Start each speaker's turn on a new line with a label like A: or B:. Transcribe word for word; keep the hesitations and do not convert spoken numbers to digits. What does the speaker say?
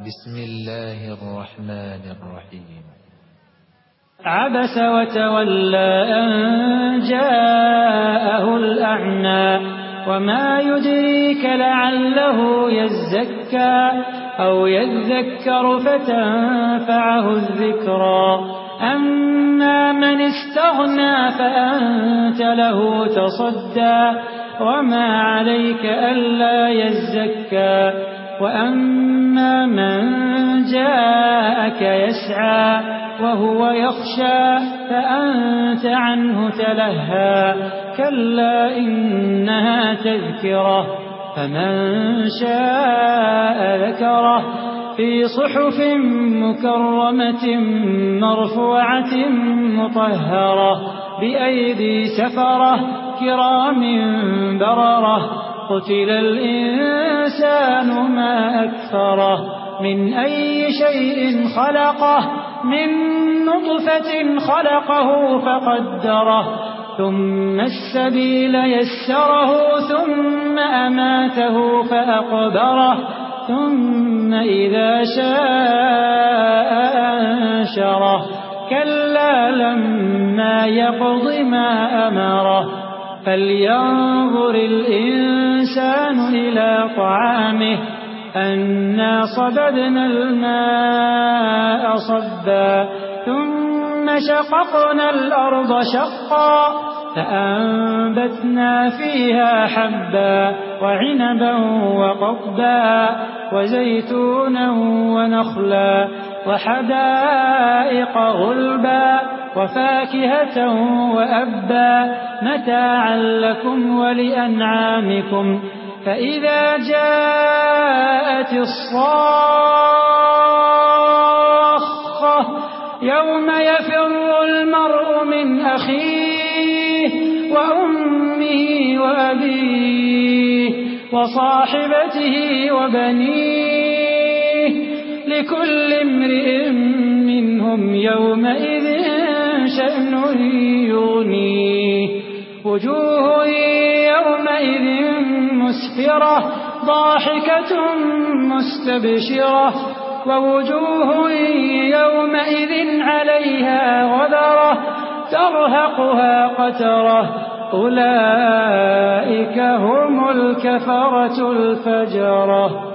A: بسم الله الرحمن الرحيم.
B: عبس وتولى أن جاءه الأعمى وما يدريك لعله يزكى أو يذكر فتنفعه الذكرى أما من استغنى فأنت له تصدى وما عليك ألا يزكى وأما من جاءك يسعى وهو يخشى فأنت عنه تلهى كلا إنها تذكرة فمن شاء ذكره في صحف مكرمة مرفوعة مطهرة بأيدي سفرة كرام بررة قتل الإنسان ما أكفره من أي شيء خلقه من نطفة خلقه فقدره ثم السبيل يسره ثم أماته فأقبره ثم إذا شاء أنشره كلا لما يقض ما أمره فلينظر الإنسان إلى طعامه أنا صببنا الماء صبا ثم شققنا الأرض شقا فأنبتنا فيها حبا وعنبا وقضبا وزيتونا ونخلا وحدائق غلبا وفاكهة وأبا متاعا لكم ولأنعامكم فإذا جاءت الصاخة يوم يفر المرء من أخيه وأمه وأبيه وصاحبته وبنيه لكل امرئ منهم يومئذ شأن يغنيه وجوه يومئذ مسفرة ضاحكة مستبشرة ووجوه يومئذ عليها غبرة ترهقها قترة أولئك هم الكفرة الفجرة.